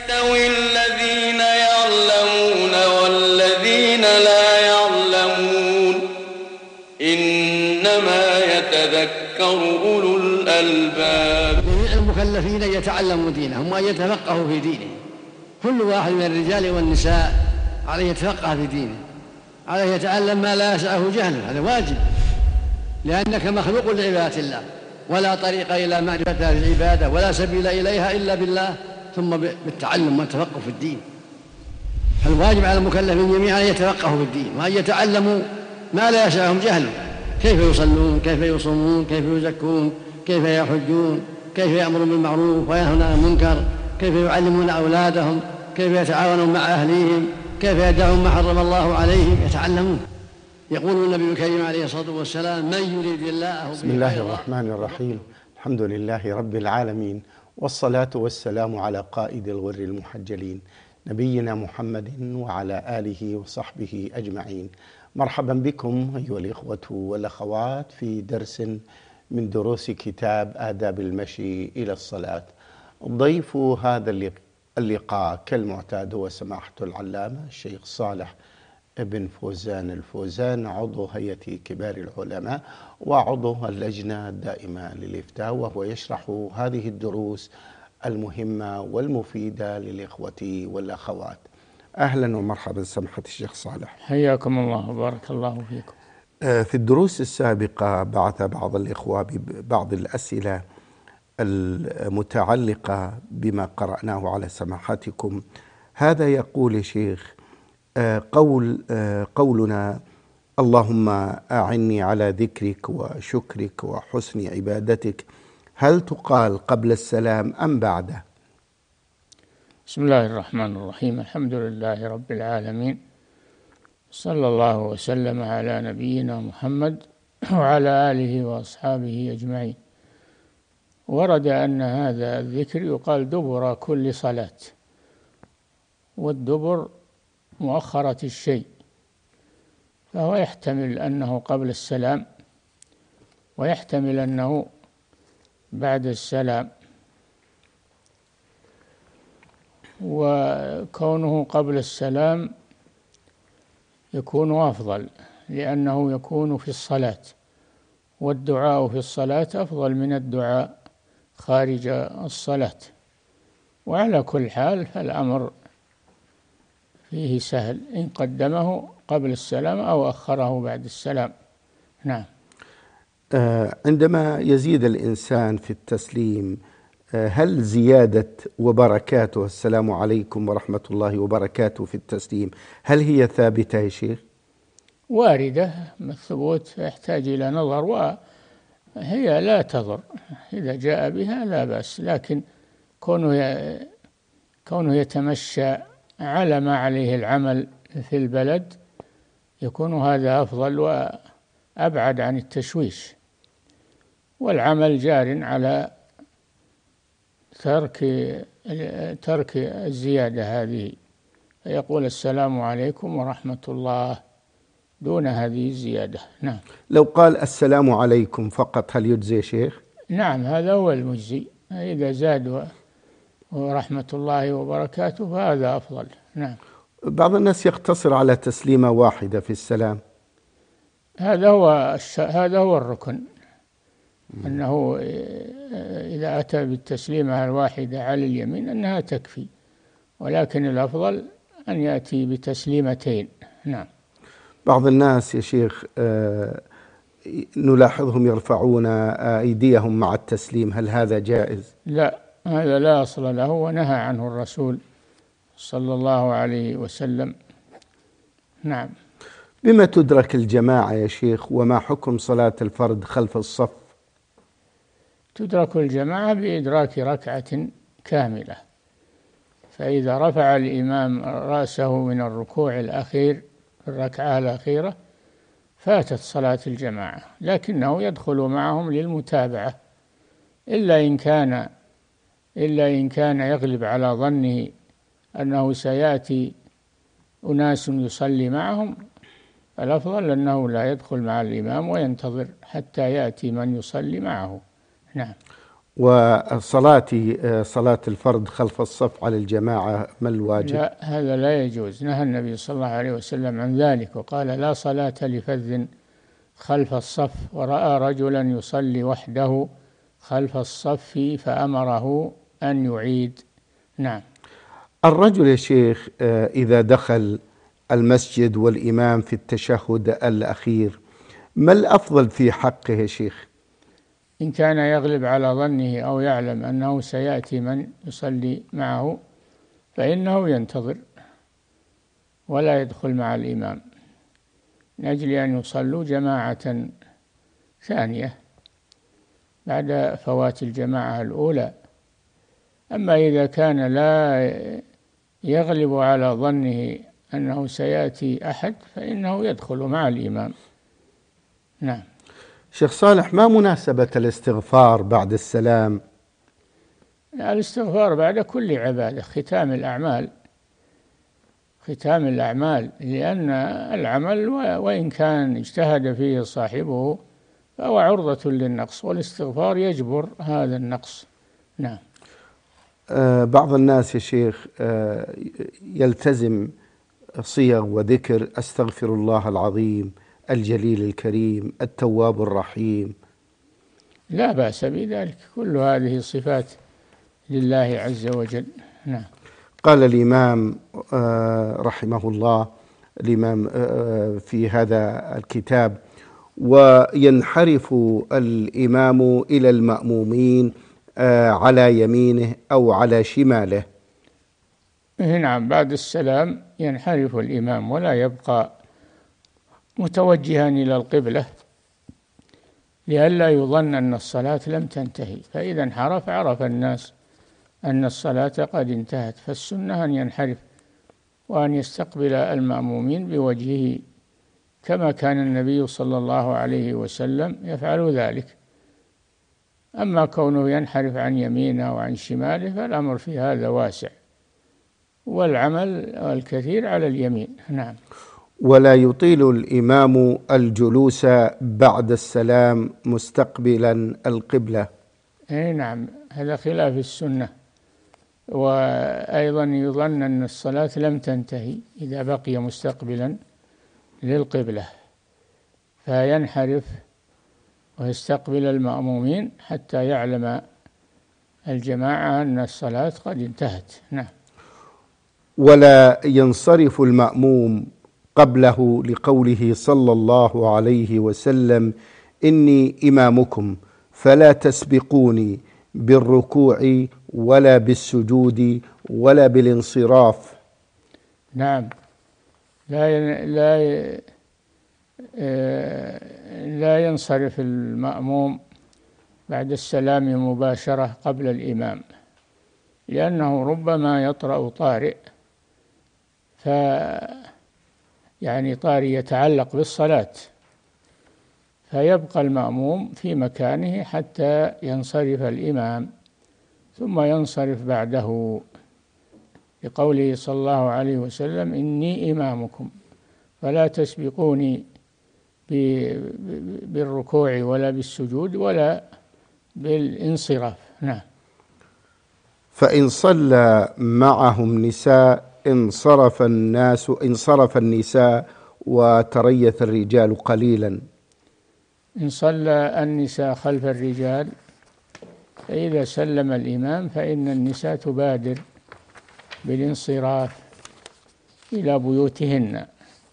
يستوي الذين يعلمون والذين لا يعلمون إنما يتذكر أولو الألباب. جميع المكلفين يتعلموا دينهم وأن يتفقهوا في دينهم. كل واحد من الرجال والنساء عليه يتفقه في دينه، عليه يتعلم ما لا يسعه جهله، هذا واجب، لأنك مخلوق لعبادة الله، ولا طريق إلى معرفة العبادة ولا سبيل إليها إلا بالله ثم بالتعلم والتفقه في الدين. فالواجب على المكلفين جميعا أن يتفقهوا في الدين وأن يتعلموا ما لا يسعهم جهله، كيف يصلون، كيف يصومون، كيف يزكون، كيف يحجون، كيف يأمرون بالمعروف وينهون عن المنكر، كيف يعلمون أولادهم، كيف يتعاونون مع أهليهم، كيف يدعون ما حرم الله عليهم، يتعلمون. يقول النبي الكريم عليه الصلاة والسلام: من يريد الله بسم الله الرحمن الرحيم. الحمد لله رب العالمين، والصلاة والسلام على قائد الغر المحجلين نبينا محمد وعلى آله وصحبه أجمعين. مرحبا بكم أيها الإخوة والأخوات في درس من دروس كتاب آداب المشي إلى الصلاة. ضيف هذا اللقاء كالمعتاد هو سماحة العلامة الشيخ صالح ابن فوزان الفوزان، عضو هيئة كبار العلماء وعضو اللجنة الدائمة للإفتاء، وهو يشرح هذه الدروس المهمة والمفيدة للإخوة والأخوات. أهلا ومرحبا سماحة الشيخ صالح. حياكم الله وبارك الله فيكم. في الدروس السابقة بعث بعض الإخوة ببعض الأسئلة المتعلقة بما قرأناه على سماحتكم. هذا يقول يا شيخ: قولنا اللهم أعني على ذكرك وشكرك وحسن عبادتك، هل تقال قبل السلام أم بعده؟ بسم الله الرحمن الرحيم. الحمد لله رب العالمين، صلى الله وسلم على نبينا محمد وعلى آله وأصحابه أجمعين. ورد أن هذا الذكر يقال دبر كل صلاة، والدبر مؤخرة الشيء، فهو يحتمل أنه قبل السلام ويحتمل أنه بعد السلام، وكونه قبل السلام يكون أفضل لأنه يكون في الصلاة، والدعاء في الصلاة أفضل من الدعاء خارج الصلاة. وعلى كل حال فالأمر فيه سهل إن قدمه قبل السلام أو أخره بعد السلام. نعم. عندما يزيد الإنسان في التسليم، هل زيادة وبركاته السلام عليكم ورحمة الله وبركاته في التسليم هل هي ثابتة يا شيخ؟ واردة، الثبوت يحتاج إلى نظر، وهي لا تضر إذا جاء بها لا بأس، لكن كونه يتمشى على ما عليه العمل في البلد يكون هذا أفضل وأبعد عن التشويش، والعمل جار على ترك الزيادة هذه، فيقول السلام عليكم ورحمة الله دون هذه الزيادة. نعم. لو قال السلام عليكم فقط هل يجزي يا شيخ؟ نعم، هذا هو المجزي. إذا زاد ورحمة الله وبركاته فهذا أفضل. نعم. بعض الناس يقتصر على تسليمة واحدة في السلام. هذا هو الركن، أنه إذا أتى بالتسليمة الواحدة على اليمين أنها تكفي، ولكن الأفضل أن يأتي بتسليمتين. نعم. بعض الناس يا شيخ نلاحظهم يرفعون أيديهم مع التسليم، هل هذا جائز؟ لا، هذا لا أصل له، ونهى عنه الرسول صلى الله عليه وسلم. نعم. بما تدرك الجماعة يا شيخ، وما حكم صلاة الفرد خلف الصف؟ تدرك الجماعة بإدراك ركعة كاملة، فإذا رفع الإمام رأسه من الركوع الأخير في الركعة الأخيرة فاتت صلاة الجماعة، لكنه يدخل معهم للمتابعة، إلا إن كان يغلب على ظنه أنه سيأتي أناس يصلي معهم، الأفضل أنه لا يدخل مع الإمام وينتظر حتى يأتي من يصلي معه. نعم. صلاة الفرد خلف الصف على الجماعة ما الواجب؟ لا، هذا لا يجوز، نهى النبي صلى الله عليه وسلم عن ذلك وقال: لا صلاة لفذ خلف الصف، ورأى رجلا يصلي وحده خلف الصف فأمره أن يعيد. نعم. الرجل يا شيخ إذا دخل المسجد والإمام في التشهد الأخير، ما الأفضل في حقه يا شيخ؟ إن كان يغلب على ظنه أو يعلم أنه سيأتي من يصلي معه فإنه ينتظر ولا يدخل مع الإمام من أجل أن يصلوا جماعة ثانية بعد فوات الجماعة الأولى. أما إذا كان لا يغلب على ظنه أنه سيأتي أحد فإنه يدخل مع الإمام. نعم. شيخ صالح، ما مناسبة الاستغفار بعد السلام؟ الاستغفار بعد كل عبادة ختام الأعمال، لأن العمل وإن كان اجتهد فيه صاحبه فهو عرضة للنقص، والاستغفار يجبر هذا النقص. نعم. بعض الناس يا شيخ يلتزم صيغ وذكر أستغفر الله العظيم الجليل الكريم التواب الرحيم. لا بأس بذلك، كل هذه صفات لله عز وجل. نعم. قال الإمام رحمه الله الإمام في هذا الكتاب: وينحرف الإمام إلى المأمومين على يمينه أو على شماله. نعم، بعد السلام ينحرف الإمام ولا يبقى متوجها إلى القبلة لئلا يظن أن الصلاة لم تنتهي، فإذا انحرف عرف الناس أن الصلاة قد انتهت، فالسنة أن ينحرف وأن يستقبل المأمومين بوجهه كما كان النبي صلى الله عليه وسلم يفعل ذلك. أما كونه ينحرف عن يمينه وعن شماله فالأمر في هذا واسع، والعمل الكثير على اليمين. نعم. ولا يطيل الإمام الجلوس بعد السلام مستقبلا القبلة. نعم، هذا خلاف السنة، وأيضا يظن أن الصلاة لم تنتهي إذا بقي مستقبلا للقبلة، فينحرف ويستقبل المأمومين حتى يعلم الجماعة أن الصلاة قد انتهت. نعم. ولا ينصرف المأموم قبله لقوله صلى الله عليه وسلم: إني إمامكم فلا تسبقوني بالركوع ولا بالسجود ولا بالانصراف. نعم، لا ينصرف المأموم بعد السلام مباشرة قبل الإمام، لأنه ربما يطرأ طارئ طارئ يتعلق بالصلاة، فيبقى المأموم في مكانه حتى ينصرف الإمام ثم ينصرف بعده، لقوله صلى الله عليه وسلم: إني إمامكم فلا تسبقوني بالركوع ولا بالسجود ولا بالانصراف. نعم. فإن صلى معهم نساء انصرف النساء وتريث الرجال قليلا. إن صلى النساء خلف الرجال فإذا سلم الإمام فإن النساء تبادر بالانصراف إلى بيوتهن،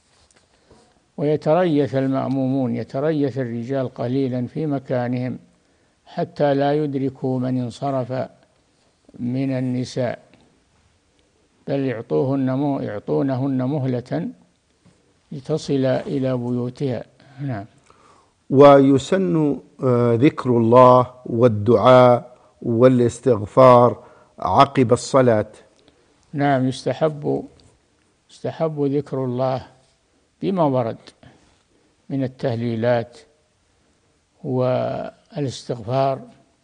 ويتريث المأمومون، يتريث الرجال قليلا في مكانهم حتى لا يدركوا من انصرف من النساء، بل يعطونهن مهلة لتصل إلى بيوتها. نعم. ويسن ذكر الله والدعاء والاستغفار عقب الصلاة. نعم، يستحب ذكر الله بما ورد من التهليلات والاستغفار،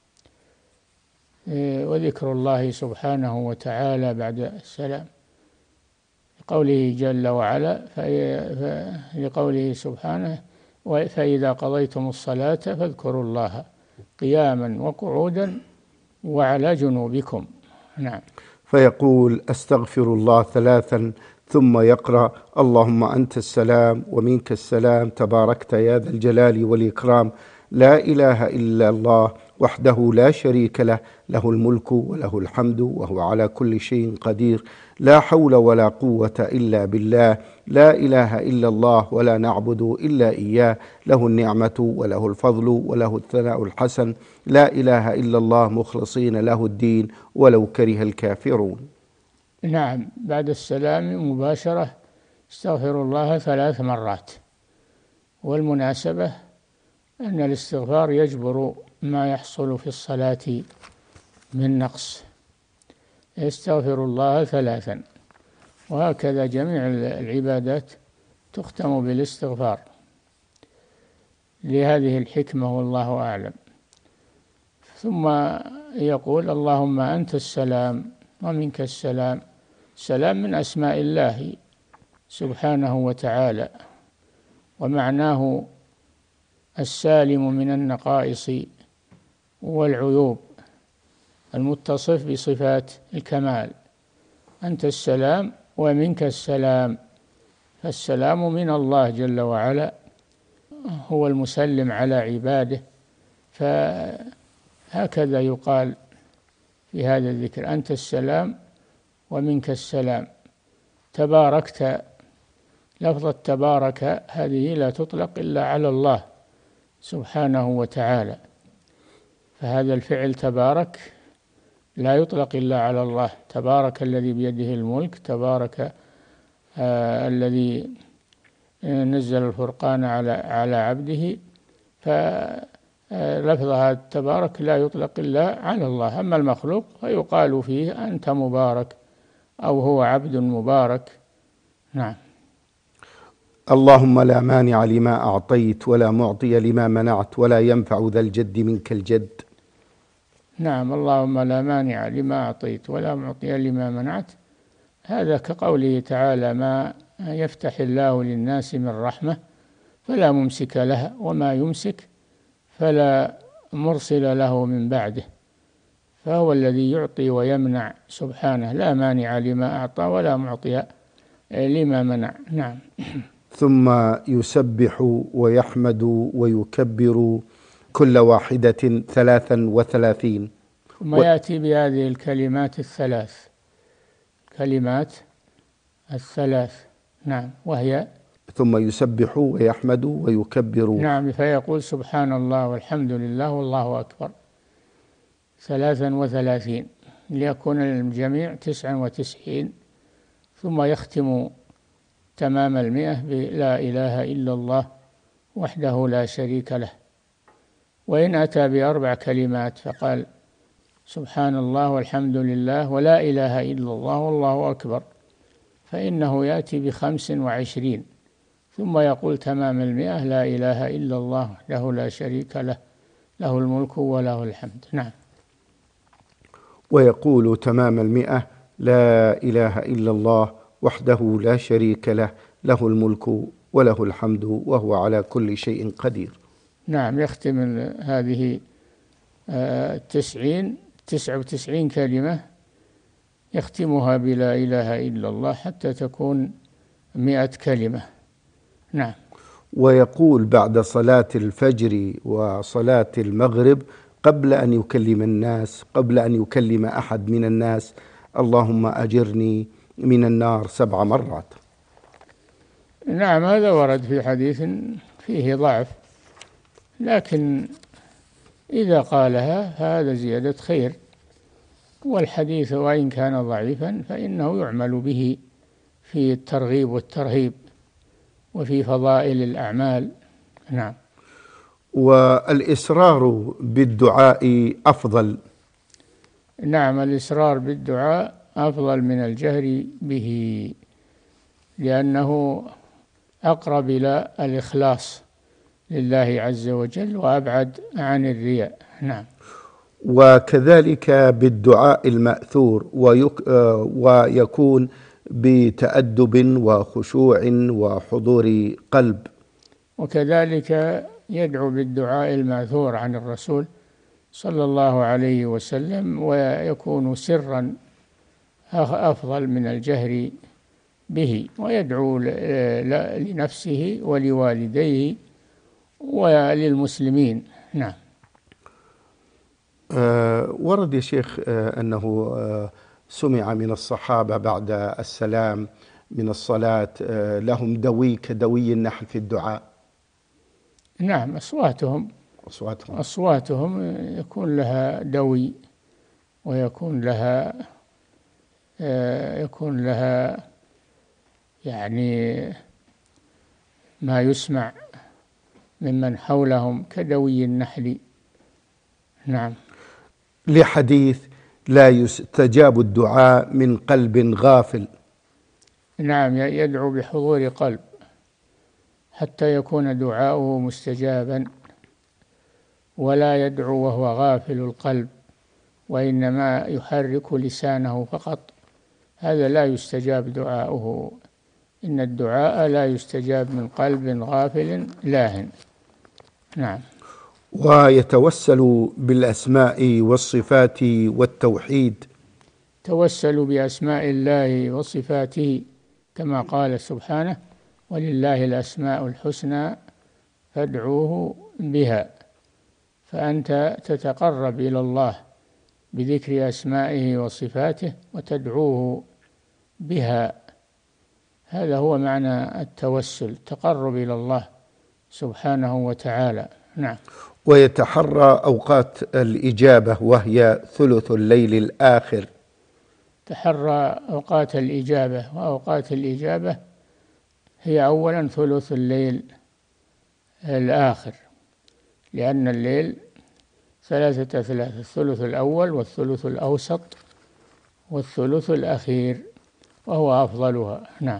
وذكر الله سبحانه وتعالى بعد السلام، لقوله جل وعلا لقوله سبحانه: فإذا قضيتم الصلاة فاذكروا الله قياما وقعودا وعلى جنوبكم. نعم. فيقول أستغفر الله 3 ثم يقرأ اللهم أنت السلام ومنك السلام تباركت يا ذا الجلال والإكرام لا إله إلا الله وحده لا شريك له له الملك وله الحمد وهو على كل شيء قدير لا حول ولا قوة إلا بالله لا إله إلا الله ولا نعبد إلا إياه له النعمة وله الفضل وله الثناء الحسن لا إله إلا الله مخلصين له الدين ولو كره الكافرون. نعم. بعد السلام مباشرة استغفر الله 3 مرات، والمناسبة أن الاستغفار يجبر ما يحصل في الصلاة من نقص. يستغفر الله 3، وهكذا جميع العبادات تختم بالاستغفار لهذه الحكمة والله أعلم. ثم يقول اللهم أنت السلام ومنك السلام. السلام من أسماء الله سبحانه وتعالى، ومعناه السالم من النقائص والعيوب، المتصف بصفات الكمال. أنت السلام ومنك السلام، فالسلام من الله جل وعلا، هو المسلم على عباده. فهكذا يقال في هذا الذكر أنت السلام ومنك السلام. تباركت، لفظة تبارك هذه لا تطلق إلا على الله سبحانه وتعالى، فهذا الفعل تبارك لا يطلق إلا على الله. تبارك الذي بيده الملك، تبارك الذي نزل الفرقان على عبده. فلفظها تبارك لا يطلق إلا على الله. أما المخلوق فيقال فيه أنت مبارك أو هو عبد مبارك. نعم. اللهم لا مانع لما أعطيت ولا معطي لما منعت ولا ينفع ذا الجد منك الجد. نعم. اللهم لا مانع لما أعطيت ولا معطي لما منعت، هذا كقوله تعالى ما يفتح الله للناس من رحمة فلا ممسك لها وما يمسك فلا مرسل له من بعده، فهو الذي يعطي ويمنع سبحانه، لا مانع لما أعطى ولا معطي لما منع. نعم. ثم يسبح ويحمد ويكبر كل واحدة 33. ثم يأتي بهذه الكلمات الثلاث، كلمات الثلاث. نعم. وهي ثم يسبح ويحمد ويكبر. نعم. فيقول سبحان الله والحمد لله والله أكبر 33 ليكون الجميع 99. ثم يختم تمام 100 بلا إله إلا الله وحده لا شريك له. وإن أتى ب4 كلمات فقال سبحان الله والحمد لله ولا إله إلا الله والله أكبر، فإنه يأتي ب25. ثم يقول تمام 100 لا إله إلا الله وحده لا شريك له له الملك وله الحمد. نعم. ويقول تمام 100 لا إله إلا الله وحده لا شريك له له الملك وله الحمد وهو على كل شيء قدير. نعم. يختم هذه 99 كلمة يختمها بلا إله إلا الله حتى تكون 100 كلمة. نعم. ويقول بعد صلاة الفجر وصلاة المغرب قبل أن يكلم الناس، قبل أن يكلم أحد من الناس اللهم أجرني من النار 7 مرات. نعم. هذا ورد في حديث فيه ضعف، لكن إذا قالها فهذا زيادة خير، والحديث وإن كان ضعيفا فإنه يعمل به في الترغيب والترهيب وفي فضائل الأعمال. نعم. والإسرار بالدعاء أفضل. نعم. الإسرار بالدعاء أفضل من الجهر به، لأنه أقرب إلى الإخلاص لله عز وجل وأبعد عن الرياء. نعم. وكذلك بالدعاء المأثور ويكون بتأدب وخشوع وحضور قلب. وكذلك يدعو بالدعاء المأثور عن الرسول صلى الله عليه وسلم، ويكون سرا أفضل من الجهر به، ويدعو لنفسه ولوالديه وللمسلمين. نعم. ورد يا شيخ أنه سمع من الصحابة بعد السلام من الصلاة لهم دوي كدوي النحل في الدعاء. نعم، أصواتهم يكون لها دوي، ويكون لها يعني ما يسمع ممن حولهم كدوي النحل. نعم. لحديث لا يستجاب الدعاء من قلب غافل. نعم، يدعو بحضور قلب حتى يكون دعاؤه مستجابا، ولا يدعو وهو غافل القلب، وإنما يحرك لسانه فقط، هذا لا يستجاب دعاؤه. إن الدعاء لا يستجاب من قلب غافل لاهٍ. نعم. ويتوسل بالأسماء والصفات والتوحيد. توسل بأسماء الله وصفاته كما قال سبحانه: ولله الأسماء الحسنى فادعوه بها. فأنت تتقرب إلى الله بذكر أسمائه وصفاته وتدعوه بها، هذا هو معنى التوسل، التقرب إلى الله سبحانه وتعالى. نعم. ويتحرى أوقات الإجابة وهي ثلث الليل الآخر. تحرى أوقات الإجابة، وأوقات الإجابة هي أولا ثلث الليل الآخر، لأن الليل ثلاثة: الثلث الأول والثلث الأوسط والثلث الأخير، وهو أفضلها. نعم.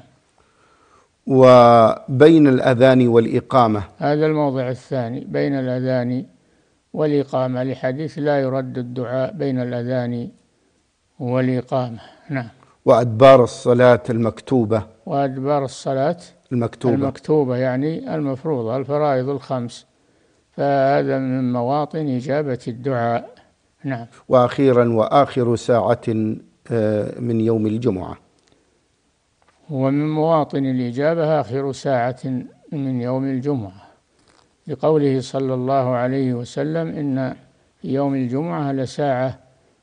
وبين الأذان والإقامة، هذا الموضع الثاني، بين الأذان والإقامة، لحديث لا يرد الدعاء بين الأذان والإقامة. نعم. وأدبار الصلاة المكتوبة. وأدبار الصلاة المكتوبة يعني المفروضة، الفرائض الخمس، فهذا من مواطن إجابة الدعاء. نعم. وأخيرا وآخر ساعة من يوم الجمعة. ومن مواطن الإجابة آخر ساعة من يوم الجمعة، لقوله صلى الله عليه وسلم: إن يوم الجمعة لساعة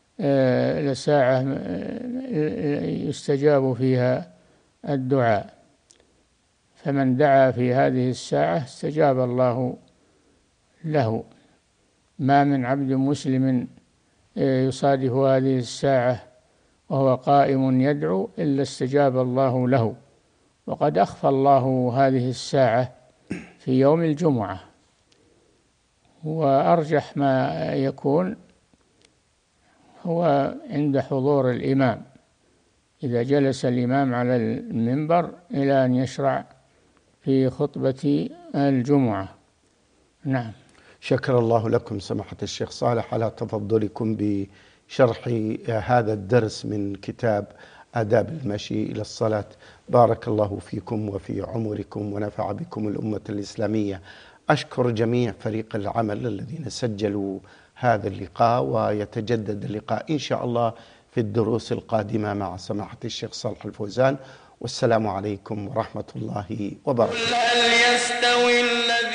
يستجاب فيها الدعاء، فمن دعا في هذه الساعة استجاب الله له. ما من عبد مسلم يصادف هذه الساعة وهو قائم يدعو إلا استجاب الله له. وقد أخفى الله هذه الساعة في يوم الجمعة، وأرجح ما يكون هو عند حضور الإمام، إذا جلس الإمام على المنبر إلى أن يشرع في خطبة الجمعة. نعم. شكر الله لكم سماحة الشيخ صالح على تفضلكم بشرح هذا الدرس من كتاب آداب المشي إلى الصلاة. بارك الله فيكم وفي عمركم ونفع بكم الأمة الإسلامية. أشكر جميع فريق العمل الذين سجلوا هذا اللقاء، ويتجدد اللقاء إن شاء الله في الدروس القادمة مع سماحة الشيخ صالح الفوزان. والسلام عليكم ورحمة الله وبركاته.